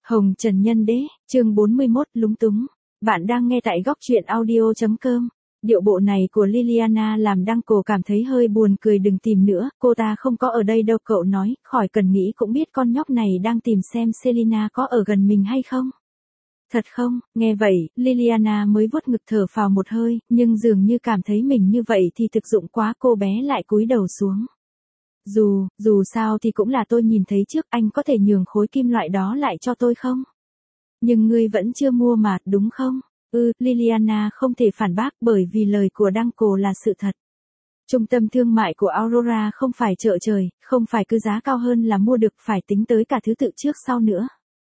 Hồng Trần Nhân Đế, chương 41 lúng túng. Bạn đang nghe tại góc truyện audio.com. Điệu bộ này của Liliana làm Đăng-Cổ cảm thấy hơi buồn cười. Đừng tìm nữa, cô ta không có ở đây đâu. Cậu nói, khỏi cần nghĩ cũng biết con nhóc này đang tìm xem Selina có ở gần mình hay không. Thật không? Nghe vậy, Liliana mới vuốt ngực thở phào một hơi, nhưng dường như cảm thấy mình như vậy thì thực dụng quá. Cô bé lại cúi đầu xuống. Dù sao thì cũng là tôi nhìn thấy trước, anh có thể nhường khối kim loại đó lại cho tôi không? Nhưng ngươi vẫn chưa mua mà, đúng không? Liliana không thể phản bác bởi vì lời của Đăng-Cổ là sự thật. Trung tâm thương mại của Aurora không phải chợ trời, không phải cứ giá cao hơn là mua được, phải tính tới cả thứ tự trước sau nữa.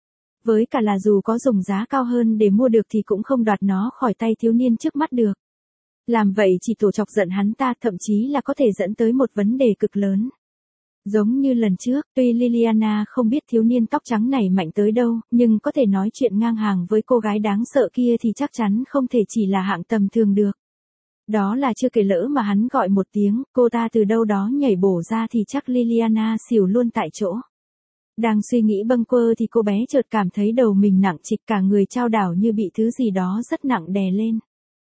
Với cả là dù có dùng giá cao hơn để mua được thì cũng không đoạt nó khỏi tay thiếu niên trước mắt được. Làm vậy chỉ tổ chọc giận hắn ta, thậm chí là có thể dẫn tới một vấn đề cực lớn. Giống như lần trước, tuy Liliana không biết thiếu niên tóc trắng này mạnh tới đâu, nhưng có thể nói chuyện ngang hàng với cô gái đáng sợ kia thì chắc chắn không thể chỉ là hạng tầm thường được. Đó là chưa kể lỡ mà hắn gọi một tiếng, cô ta từ đâu đó nhảy bổ ra thì chắc Liliana xỉu luôn tại chỗ. Đang suy nghĩ bâng quơ thì cô bé chợt cảm thấy đầu mình nặng trịch, cả người chao đảo như bị thứ gì đó rất nặng đè lên.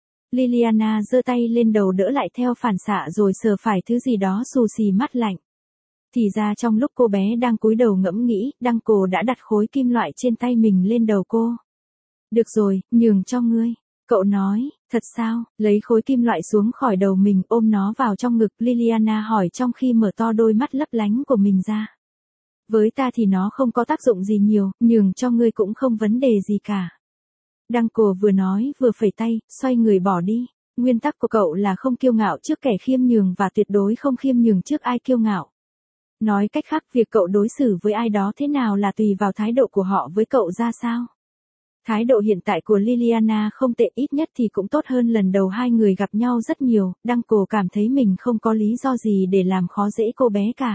Liliana giơ tay lên đầu đỡ lại theo phản xạ rồi sờ phải thứ gì đó xù xì mát lạnh. Thì ra trong lúc cô bé đang cúi đầu ngẫm nghĩ, Đăng-Cổ đã đặt khối kim loại trên tay mình lên đầu cô. Được rồi, nhường cho ngươi. Cậu nói, thật sao? Lấy khối kim loại xuống khỏi đầu mình, ôm nó vào trong ngực, Liliana hỏi trong khi mở to đôi mắt lấp lánh của mình ra. Với ta thì nó không có tác dụng gì nhiều, nhường cho ngươi cũng không vấn đề gì cả. Đăng-Cổ vừa nói vừa phẩy tay, xoay người bỏ đi. Nguyên tắc của cậu là không kiêu ngạo trước kẻ khiêm nhường và tuyệt đối không khiêm nhường trước ai kiêu ngạo. Nói cách khác, việc cậu đối xử với ai đó thế nào là tùy vào thái độ của họ với cậu ra sao. Thái độ hiện tại của Liliana không tệ, ít nhất thì cũng tốt hơn lần đầu hai người gặp nhau rất nhiều. Đăng-Cổ cảm thấy mình không có lý do gì để làm khó dễ cô bé cả.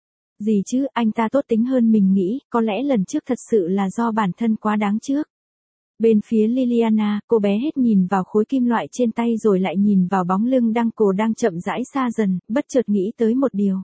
Gì chứ, anh ta tốt tính hơn mình nghĩ, có lẽ lần trước thật sự là do bản thân quá đáng trước. Bên phía Liliana, cô bé hết nhìn vào khối kim loại trên tay rồi lại nhìn vào bóng lưng Đăng-Cổ đang chậm rãi xa dần, bất chợt nghĩ tới một điều.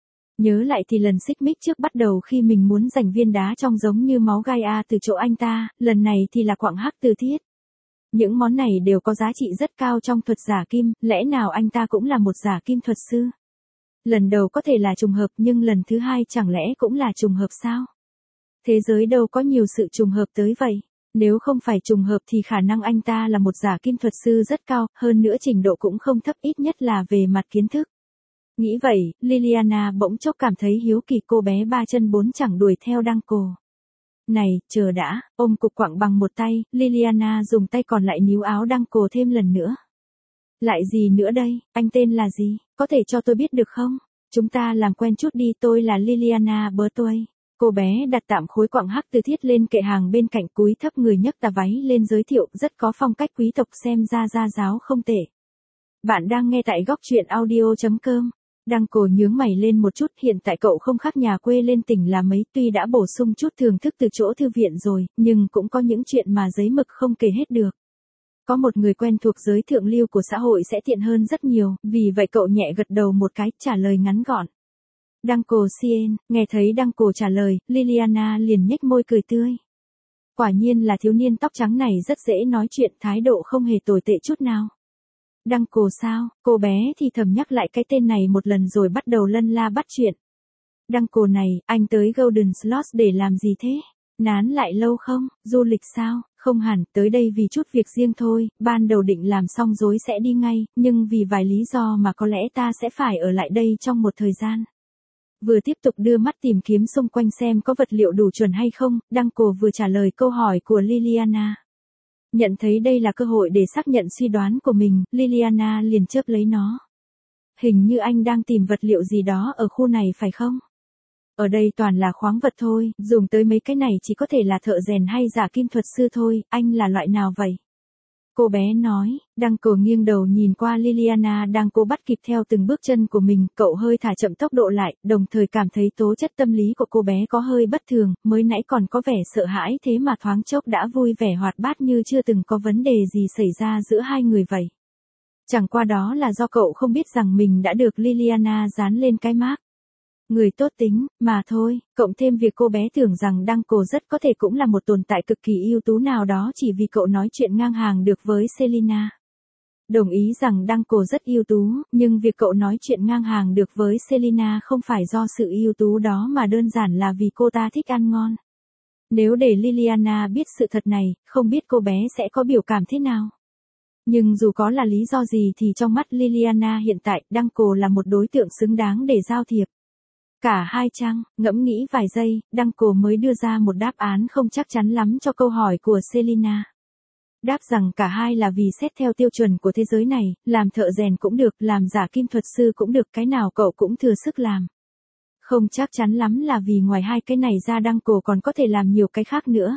Nhớ lại thì lần xích mích trước bắt đầu khi mình muốn giành viên đá trong giống như máu gai A từ chỗ anh ta, lần này thì là quặng hắc từ thiết. Những món này đều có giá trị rất cao trong thuật giả kim, lẽ nào anh ta cũng là một giả kim thuật sư? Lần đầu có thể là trùng hợp nhưng lần thứ hai chẳng lẽ cũng là trùng hợp sao? Thế giới đâu có nhiều sự trùng hợp tới vậy. Nếu không phải trùng hợp thì khả năng anh ta là một giả kim thuật sư rất cao, hơn nữa trình độ cũng không thấp, ít nhất là về mặt kiến thức. Nghĩ vậy, Liliana bỗng chốc cảm thấy hiếu kỳ. Cô bé ba chân bốn chẳng đuổi theo Đăng-Cổ. Này, chờ đã, ôm cục quặng bằng một tay, Liliana dùng tay còn lại níu áo Đăng-Cổ thêm lần nữa. Lại gì nữa đây, anh tên là gì, có thể cho tôi biết được không? Chúng ta làm quen chút đi, tôi là Liliana Bertoy. Cô bé đặt tạm khối quặng hắc từ thiết lên kệ hàng bên cạnh, cúi thấp người nhấc tà váy lên giới thiệu, rất có phong cách quý tộc, xem ra gia giáo không tệ. Bạn đang nghe tại góc truyện audio.com. Đăng-Cổ nhướng mày lên một chút, hiện tại cậu không khác nhà quê lên tỉnh là mấy, tuy đã bổ sung chút thưởng thức từ chỗ thư viện rồi, nhưng cũng có những chuyện mà giấy mực không kể hết được. Có một người quen thuộc giới thượng lưu của xã hội sẽ tiện hơn rất nhiều, vì vậy cậu nhẹ gật đầu một cái, trả lời ngắn gọn. Đăng-Cổ Cien, nghe thấy Đăng-Cổ trả lời, Liliana liền nhếch môi cười tươi. Quả nhiên là thiếu niên tóc trắng này rất dễ nói chuyện, thái độ không hề tồi tệ chút nào. Đăng-Cổ sao, cô bé thì thầm nhắc lại cái tên này một lần rồi bắt đầu lân la bắt chuyện. Đăng-Cổ này, anh tới Golden Slots để làm gì thế? Nán lại lâu không? Du lịch sao? Không hẳn, tới đây vì chút việc riêng thôi, ban đầu định làm xong rồi sẽ đi ngay, nhưng vì vài lý do mà có lẽ ta sẽ phải ở lại đây trong một thời gian. Vừa tiếp tục đưa mắt tìm kiếm xung quanh xem có vật liệu đủ chuẩn hay không, Đăng-Cổ vừa trả lời câu hỏi của Liliana. Nhận thấy đây là cơ hội để xác nhận suy đoán của mình, Liliana liền chớp lấy nó. Hình như anh đang tìm vật liệu gì đó ở khu này phải không? Ở đây toàn là khoáng vật thôi, dùng tới mấy cái này chỉ có thể là thợ rèn hay giả kim thuật sư thôi, anh là loại nào vậy? Cô bé nói. Đăng-Cổ nghiêng đầu nhìn qua Liliana đang cố bắt kịp theo từng bước chân của mình, cậu hơi thả chậm tốc độ lại, đồng thời cảm thấy tố chất tâm lý của cô bé có hơi bất thường, mới nãy còn có vẻ sợ hãi thế mà thoáng chốc đã vui vẻ hoạt bát như chưa từng có vấn đề gì xảy ra giữa hai người vậy. Chẳng qua đó là do cậu không biết rằng mình đã được Liliana dán lên cái mác. Người tốt tính, mà thôi, cộng thêm việc cô bé tưởng rằng Đăng Cổ rất có thể cũng là một tồn tại cực kỳ ưu tú nào đó chỉ vì cậu nói chuyện ngang hàng được với Selina. Đồng ý rằng Đăng Cổ rất ưu tú, nhưng việc cậu nói chuyện ngang hàng được với Selina không phải do sự ưu tú đó mà đơn giản là vì cô ta thích ăn ngon. Nếu để Liliana biết sự thật này, không biết cô bé sẽ có biểu cảm thế nào. Nhưng dù có là lý do gì thì trong mắt Liliana hiện tại, Đăng Cổ là một đối tượng xứng đáng để giao thiệp. Cả hai chăng, ngẫm nghĩ vài giây, Đăng Cổ mới đưa ra một đáp án không chắc chắn lắm cho câu hỏi của Selina. Đáp rằng cả hai là vì xét theo tiêu chuẩn của thế giới này, làm thợ rèn cũng được, làm giả kim thuật sư cũng được, cái nào cậu cũng thừa sức làm. Không chắc chắn lắm là vì ngoài hai cái này ra Đăng Cổ còn có thể làm nhiều cái khác nữa.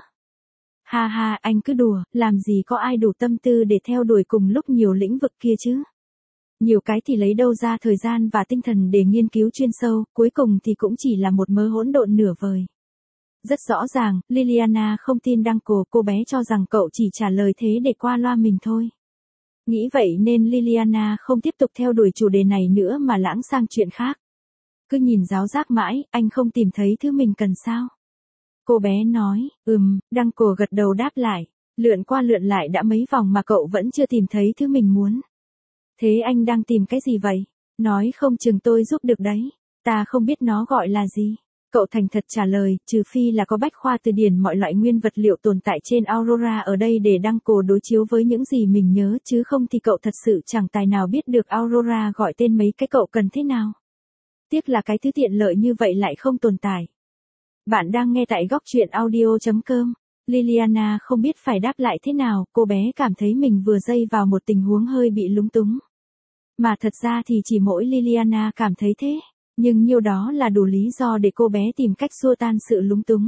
Ha ha, anh cứ đùa, làm gì có ai đủ tâm tư để theo đuổi cùng lúc nhiều lĩnh vực kia chứ. Nhiều cái thì lấy đâu ra thời gian và tinh thần để nghiên cứu chuyên sâu, cuối cùng thì cũng chỉ là một mớ hỗn độn nửa vời. Rất rõ ràng, Liliana không tin Đăng Cổ, cô bé cho rằng cậu chỉ trả lời thế để qua loa mình thôi. Nghĩ vậy nên Liliana không tiếp tục theo đuổi chủ đề này nữa mà lãng sang chuyện khác. Cứ nhìn giáo giác mãi, anh không tìm thấy thứ mình cần sao? Cô bé nói, Đăng Cổ gật đầu đáp lại. Lượn qua lượn lại đã mấy vòng mà cậu vẫn chưa tìm thấy thứ mình muốn. Thế anh đang tìm cái gì vậy? Nói không chừng tôi giúp được đấy. Ta không biết nó gọi là gì. Cậu thành thật trả lời, trừ phi là có bách khoa từ điển mọi loại nguyên vật liệu tồn tại trên Aurora ở đây để Đăng Cổ đối chiếu với những gì mình nhớ, chứ không thì cậu thật sự chẳng tài nào biết được Aurora gọi tên mấy cái cậu cần thế nào. Tiếc là cái thứ tiện lợi như vậy lại không tồn tại. Bạn đang nghe tại góc truyện audio.com. Liliana không biết phải đáp lại thế nào, cô bé cảm thấy mình vừa dây vào một tình huống hơi bị lúng túng. Mà thật ra thì chỉ mỗi Liliana cảm thấy thế, nhưng nhiêu đó là đủ lý do để cô bé tìm cách xua tan sự lúng túng.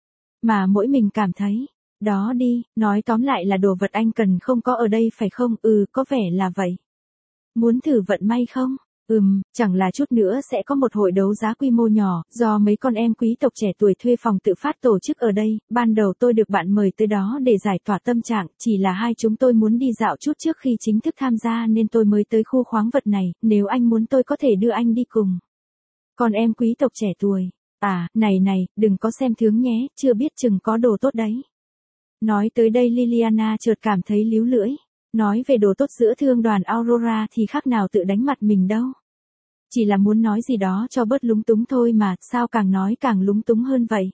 Mà mỗi mình cảm thấy, đó đi, nói tóm lại là đồ vật anh cần không có ở đây phải không? Có vẻ là vậy. Muốn thử vận may không? Chẳng là chút nữa sẽ có một hội đấu giá quy mô nhỏ, do mấy con em quý tộc trẻ tuổi thuê phòng tự phát tổ chức ở đây, ban đầu tôi được bạn mời tới đó để giải tỏa tâm trạng, chỉ là hai chúng tôi muốn đi dạo chút trước khi chính thức tham gia nên tôi mới tới khu khoáng vật này, nếu anh muốn tôi có thể đưa anh đi cùng. Con em quý tộc trẻ tuổi, này, đừng có xem thường nhé, chưa biết chừng có đồ tốt đấy. Nói tới đây Liliana chợt cảm thấy líu lưỡi. Nói về đồ tốt giữa thương đoàn Aurora thì khác nào tự đánh mặt mình đâu. Chỉ là muốn nói gì đó cho bớt lúng túng thôi mà, sao càng nói càng lúng túng hơn vậy.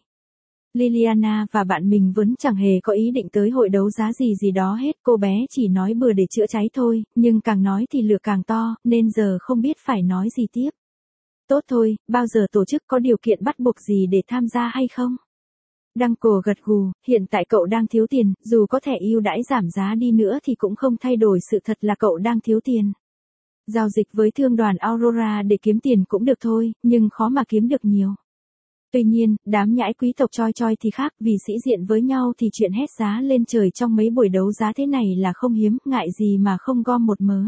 Liliana và bạn mình vốn chẳng hề có ý định tới hội đấu giá gì đó hết, cô bé chỉ nói bừa để chữa cháy thôi, nhưng càng nói thì lửa càng to, nên giờ không biết phải nói gì tiếp. Tốt thôi, bao giờ tổ chức có điều kiện bắt buộc gì để tham gia hay không? Đăng Cổ gật gù, hiện tại cậu đang thiếu tiền, dù có thẻ ưu đãi giảm giá đi nữa thì cũng không thay đổi sự thật là cậu đang thiếu tiền. Giao dịch với thương đoàn Aurora để kiếm tiền cũng được thôi, nhưng khó mà kiếm được nhiều. Tuy nhiên, đám nhãi quý tộc choi choi thì khác, vì sĩ diện với nhau thì chuyện hét giá lên trời trong mấy buổi đấu giá thế này là không hiếm, ngại gì mà không gom một mớ.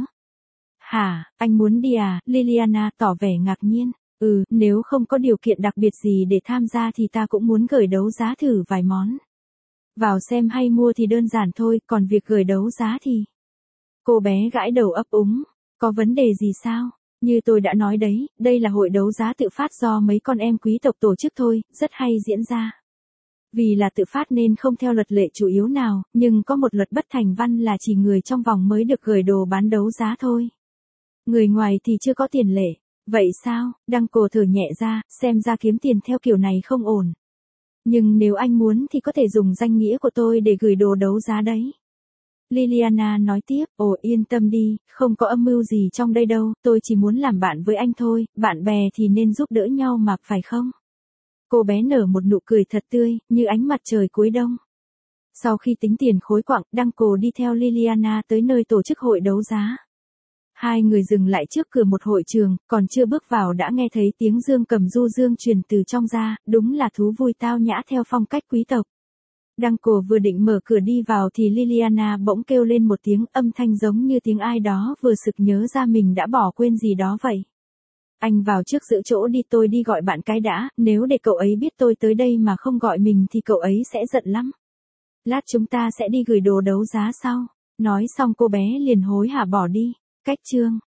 Hả, anh muốn đi à? Liliana tỏ vẻ ngạc nhiên. Nếu không có điều kiện đặc biệt gì để tham gia thì ta cũng muốn gửi đấu giá thử vài món. Vào xem hay mua thì đơn giản thôi, còn việc gửi đấu giá thì... Cô bé gãi đầu ấp úng, có vấn đề gì sao? Như tôi đã nói đấy, đây là hội đấu giá tự phát do mấy con em quý tộc tổ chức thôi, rất hay diễn ra. Vì là tự phát nên không theo luật lệ chủ yếu nào, nhưng có một luật bất thành văn là chỉ người trong vòng mới được gửi đồ bán đấu giá thôi. Người ngoài thì chưa có tiền lệ. Vậy sao? Đăng Cổ thở nhẹ ra, xem ra kiếm tiền theo kiểu này không ổn. Nhưng nếu anh muốn thì có thể dùng danh nghĩa của tôi để gửi đồ đấu giá đấy. Liliana nói tiếp, yên tâm đi, không có âm mưu gì trong đây đâu, tôi chỉ muốn làm bạn với anh thôi, bạn bè thì nên giúp đỡ nhau mà, phải không? Cô bé nở một nụ cười thật tươi, như ánh mặt trời cuối đông. Sau khi tính tiền khối quặng, Đăng Cổ đi theo Liliana tới nơi tổ chức hội đấu giá. Hai người dừng lại trước cửa một hội trường, còn chưa bước vào đã nghe thấy tiếng dương cầm du dương truyền từ trong ra, đúng là thú vui tao nhã theo phong cách quý tộc. Đăng Cổ vừa định mở cửa đi vào thì Liliana bỗng kêu lên một tiếng, âm thanh giống như tiếng ai đó vừa sực nhớ ra mình đã bỏ quên gì đó vậy. Anh vào trước giữ chỗ đi, tôi đi gọi bạn cái đã, nếu để cậu ấy biết tôi tới đây mà không gọi mình thì cậu ấy sẽ giận lắm. Lát chúng ta sẽ đi gửi đồ đấu giá sau. Nói xong cô bé liền hối hả bỏ đi. Cách chương